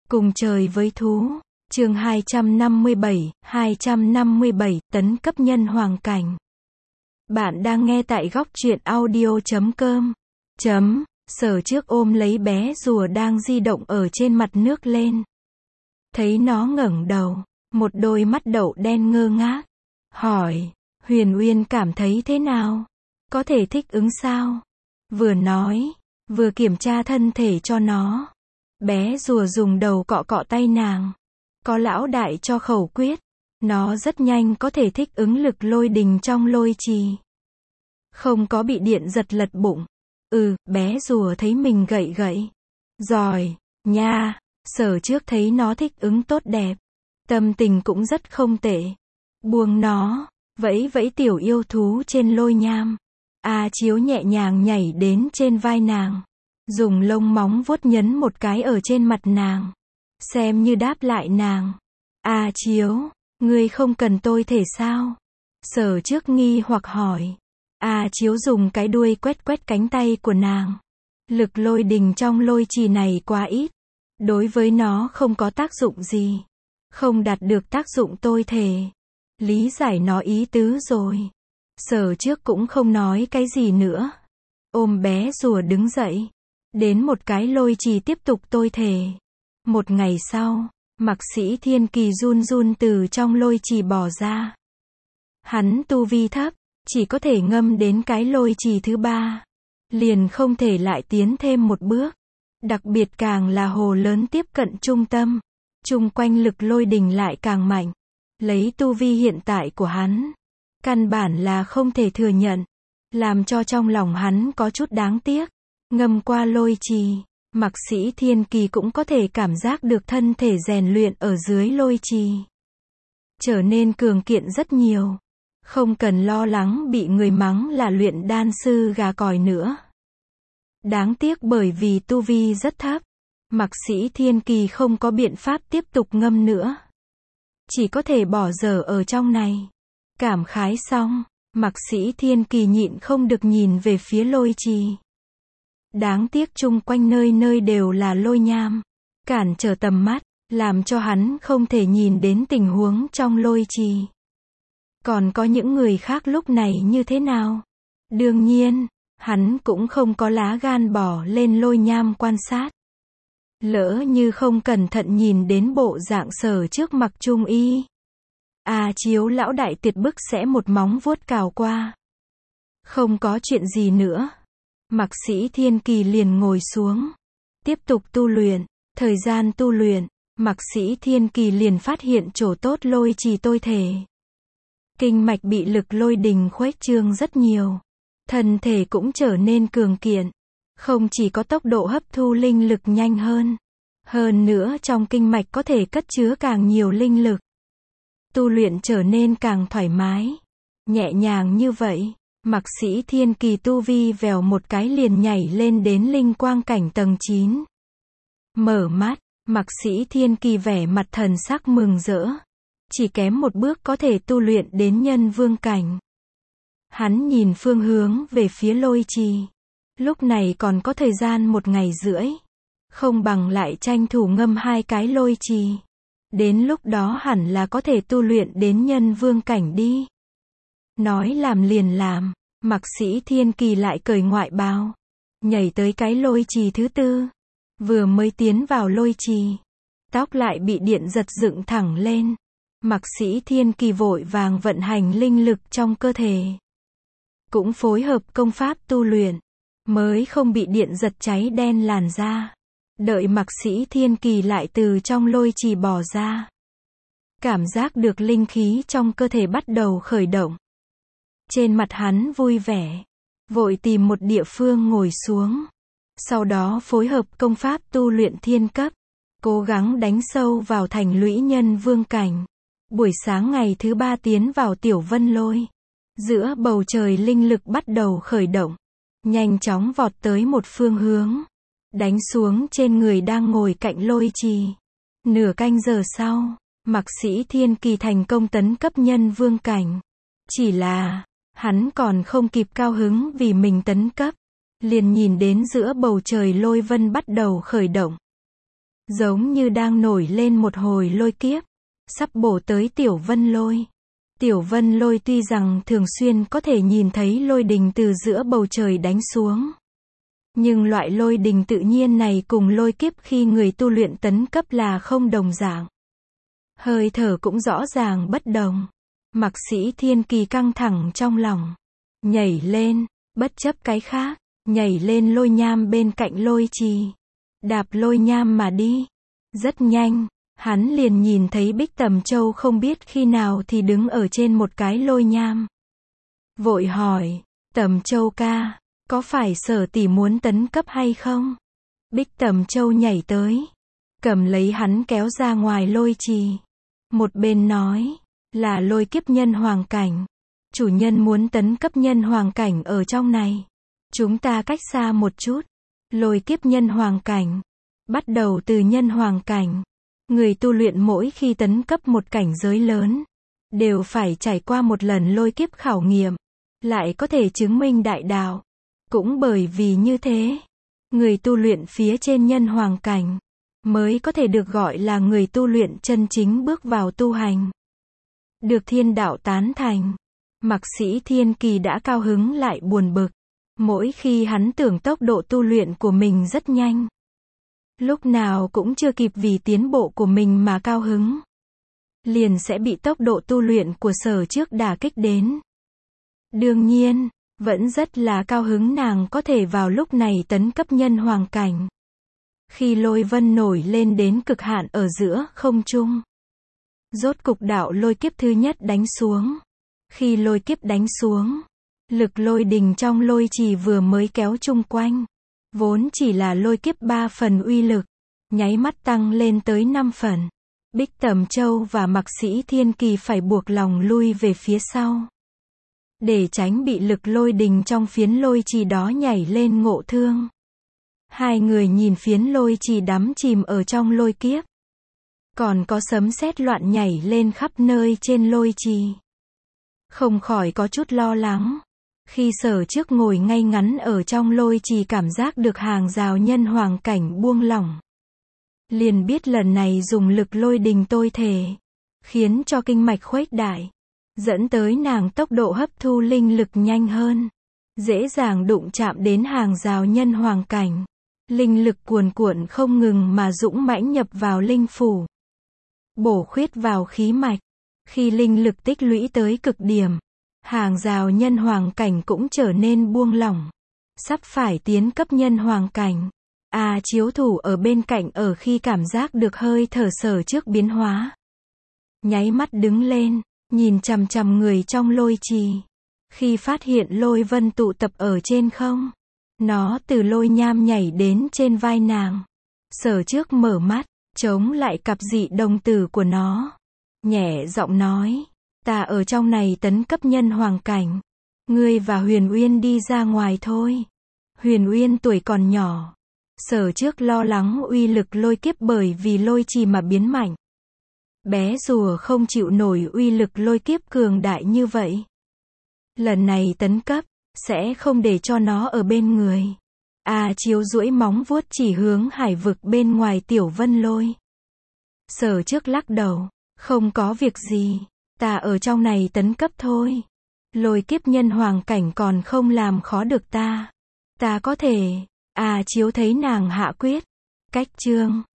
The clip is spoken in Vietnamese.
Cùng trời với thú. Chương 257, tấn cấp nhân hoàng cảnh. Bạn đang nghe tại góc truyện audio.com. Sở trước ôm lấy bé rùa đang di động ở trên mặt nước lên. Thấy nó ngẩng đầu, một đôi mắt đậu đen ngơ ngác. Hỏi, Huyền Uyên cảm thấy thế nào? Có thể thích ứng sao? Vừa nói, vừa kiểm tra thân thể cho nó. Bé rùa dùng đầu cọ cọ tay nàng. Có lão đại cho khẩu quyết, nó rất nhanh có thể thích ứng lực lôi đình trong lôi trì. Không có bị điện giật lật bụng. Bé rùa thấy mình gậy gậy. Giỏi, nha. Sở trước thấy nó thích ứng tốt đẹp. Tâm tình cũng rất không tệ. Buông nó, vẫy vẫy tiểu yêu thú trên lôi nham. A Chiếu nhẹ nhàng nhảy đến trên vai nàng. Dùng lông móng vuốt nhấn một cái ở trên mặt nàng. Xem như đáp lại nàng. A Chiếu, ngươi không cần tôi thể sao? Sở trước nghi hoặc hỏi. A Chiếu dùng cái đuôi quét quét cánh tay của nàng. Lực lôi đình trong lôi trì này quá ít. Đối với nó không có tác dụng gì. Không đạt được tác dụng tôi thể. Lý giải nó ý tứ rồi. Sở trước cũng không nói cái gì nữa. Ôm bé rùa đứng dậy. Đến một cái lôi trì tiếp tục tôi thể. Một ngày sau, Mạc Sĩ Thiên Kỳ run run từ trong lôi trì bò ra. Hắn tu vi thấp, chỉ có thể ngâm đến cái lôi trì thứ 3. Liền không thể lại tiến thêm một bước. Đặc biệt càng là hồ lớn tiếp cận trung tâm. Chung quanh lực lôi đình lại càng mạnh. Lấy tu vi hiện tại của hắn. Căn bản là không thể thừa nhận. Làm cho trong lòng hắn có chút đáng tiếc. Ngâm qua lôi trì. Mạc Sĩ Thiên Kỳ cũng có thể cảm giác được thân thể rèn luyện ở dưới lôi trì. Trở nên cường kiện rất nhiều. Không cần lo lắng bị người mắng là luyện đan sư gà còi nữa. Đáng tiếc bởi vì tu vi rất thấp. Mạc Sĩ Thiên Kỳ không có biện pháp tiếp tục ngâm nữa. Chỉ có thể bỏ dở ở trong này. Cảm khái xong, Mạc Sĩ Thiên Kỳ nhịn không được nhìn về phía lôi trì. Đáng tiếc chung quanh nơi nơi đều là lôi nham. Cản trở tầm mắt, làm cho hắn không thể nhìn đến tình huống trong lôi trì. Còn có những người khác lúc này như thế nào? Đương nhiên, hắn cũng không có lá gan bỏ lên lôi nham quan sát. Lỡ như không cẩn thận nhìn đến bộ dạng sở trước mặc trung y. A Chiếu lão đại tuyệt bức sẽ một móng vuốt cào qua. Không có chuyện gì nữa. Mạc Sĩ Thiên Kỳ liền ngồi xuống. Tiếp tục tu luyện. Thời gian tu luyện, Mạc Sĩ Thiên Kỳ liền phát hiện chỗ tốt lôi trì tôi thể. Kinh mạch bị lực lôi đình khuếch trương rất nhiều. Thân thể cũng trở nên cường kiện. Không chỉ có tốc độ hấp thu linh lực nhanh hơn. Hơn nữa trong kinh mạch có thể cất chứa càng nhiều linh lực. Tu luyện trở nên càng thoải mái. Nhẹ nhàng như vậy. Mạc Sĩ Thiên Kỳ tu vi vèo một cái liền nhảy lên đến linh quang cảnh tầng 9. Mở mắt, Mạc Sĩ Thiên Kỳ vẻ mặt thần sắc mừng rỡ. Chỉ kém một bước có thể tu luyện đến nhân vương cảnh. Hắn nhìn phương hướng về phía lôi trì. Lúc này còn có thời gian 1 ngày rưỡi. Không bằng lại tranh thủ ngâm 2 cái lôi trì. Đến lúc đó hẳn là có thể tu luyện đến nhân vương cảnh đi. Nói làm liền làm, Mạc Sĩ Thiên Kỳ lại cởi ngoại bào. Nhảy tới cái lôi trì thứ 4. Vừa mới tiến vào lôi trì. Tóc lại bị điện giật dựng thẳng lên. Mạc Sĩ Thiên Kỳ vội vàng vận hành linh lực trong cơ thể. Cũng phối hợp công pháp tu luyện. Mới không bị điện giật cháy đen làn da. Đợi Mạc Sĩ Thiên Kỳ lại từ trong lôi trì bò ra. Cảm giác được linh khí trong cơ thể bắt đầu khởi động. Trên mặt hắn vui vẻ. Vội tìm một địa phương ngồi xuống. Sau đó phối hợp công pháp tu luyện thiên cấp. Cố gắng đánh sâu vào thành lũy nhân vương cảnh. Buổi sáng ngày thứ 3 tiến vào tiểu vân lôi. Giữa bầu trời linh lực bắt đầu khởi động. Nhanh chóng vọt tới một phương hướng. Đánh xuống trên người đang ngồi cạnh lôi trì. Nửa canh giờ sau, Mạc Sĩ Thiên Kỳ thành công tấn cấp nhân vương cảnh. Chỉ là, hắn còn không kịp cao hứng vì mình tấn cấp. Liền nhìn đến giữa bầu trời lôi vân bắt đầu khởi động. giống như đang nổi lên một hồi lôi kiếp, sắp bổ tới Tiểu Vân Lôi. Tiểu Vân Lôi tuy rằng thường xuyên có thể nhìn thấy lôi đình từ giữa bầu trời đánh xuống, nhưng loại lôi đình tự nhiên này cùng lôi kiếp khi người tu luyện tấn cấp là không đồng dạng. Hơi thở cũng rõ ràng bất đồng. Mạc Sĩ Thiên Kỳ căng thẳng trong lòng, nhảy lên, bất chấp cái khác, nhảy lên lôi nham bên cạnh lôi trì, đạp lôi nham mà đi. Rất nhanh, hắn liền nhìn thấy Bích Tầm Châu không biết khi nào thì đứng ở trên một cái lôi nham. Vội hỏi, Tầm Châu ca, có phải Sở tỷ muốn tấn cấp hay không? Bích Tầm Châu nhảy tới, cầm lấy hắn kéo ra ngoài lôi trì. Một bên nói, là lôi kiếp nhân hoàng cảnh. Chủ nhân muốn tấn cấp nhân hoàng cảnh ở trong này. Chúng ta cách xa một chút. Lôi kiếp nhân hoàng cảnh. Bắt đầu từ nhân hoàng cảnh. Người tu luyện mỗi khi tấn cấp một cảnh giới lớn, đều phải trải qua một lần lôi kiếp khảo nghiệm, lại có thể chứng minh đại đạo. Cũng bởi vì như thế, người tu luyện phía trên nhân hoàng cảnh, mới có thể được gọi là người tu luyện chân chính bước vào tu hành. Được thiên đạo tán thành, Mạc Sĩ Thiên Kỳ đã cao hứng lại buồn bực. Mỗi khi hắn tưởng tốc độ tu luyện của mình rất nhanh, lúc nào cũng chưa kịp vì tiến bộ của mình mà cao hứng, liền sẽ bị tốc độ tu luyện của Sở trước đả kích đến. Đương nhiên, vẫn rất là cao hứng nàng có thể vào lúc này tấn cấp nhân hoàng cảnh. Khi lôi vân nổi lên đến cực hạn ở giữa không trung, rốt cục đạo lôi kiếp thứ nhất đánh xuống. Khi lôi kiếp đánh xuống, lực lôi đình trong lôi trì vừa mới kéo chung quanh, vốn chỉ là lôi kiếp 3 phần uy lực, nháy mắt tăng lên tới 5 phần. Bích Tầm Châu và Mạc Sĩ Thiên Kỳ phải buộc lòng lui về phía sau, để tránh bị lực lôi đình trong phiến lôi trì đó nhảy lên ngộ thương. Hai người nhìn phiến lôi trì đắm chìm ở trong lôi kiếp, còn có sấm sét loạn nhảy lên khắp nơi trên lôi trì, không khỏi có chút lo lắng. Khi Sở trước ngồi ngay ngắn ở trong lôi trì cảm giác được hàng rào nhân hoàng cảnh buông lỏng, liền biết lần này dùng lực lôi đình tôi thể, khiến cho kinh mạch khuếch đại, dẫn tới nàng tốc độ hấp thu linh lực nhanh hơn, dễ dàng đụng chạm đến hàng rào nhân hoàng cảnh. Linh lực cuồn cuộn không ngừng mà dũng mãnh nhập vào linh phủ, bổ khuyết vào khí mạch. Khi linh lực tích lũy tới cực điểm, hàng rào nhân hoàng cảnh cũng trở nên buông lỏng, sắp phải tiến cấp nhân hoàng cảnh. Chiếu thủ ở bên cạnh ở khi cảm giác được hơi thở Sở trước biến hóa, nháy mắt đứng lên, nhìn chằm chằm người trong lôi trì. Khi phát hiện lôi vân tụ tập ở trên không, nó từ lôi nham nhảy đến trên vai nàng. Sở trước mở mắt, chống lại cặp dị đồng tử của nó, nhẹ giọng nói, ta ở trong này tấn cấp nhân hoàng cảnh, ngươi và Huyền Uyên đi ra ngoài thôi. Huyền Uyên tuổi còn nhỏ. Sở trước lo lắng uy lực lôi kiếp bởi vì lôi trì mà biến mạnh. Bé rùa không chịu nổi uy lực lôi kiếp cường đại như vậy. Lần này tấn cấp, sẽ không để cho nó ở bên người. Chiếu duỗi móng vuốt chỉ hướng hải vực bên ngoài Tiểu Vân Lôi. Sở trước lắc đầu, không có việc gì, ta ở trong này tấn cấp thôi. Lôi kiếp nhân hoàng cảnh còn không làm khó được ta. Ta có thể. Chiếu thấy nàng hạ quyết. Cách chương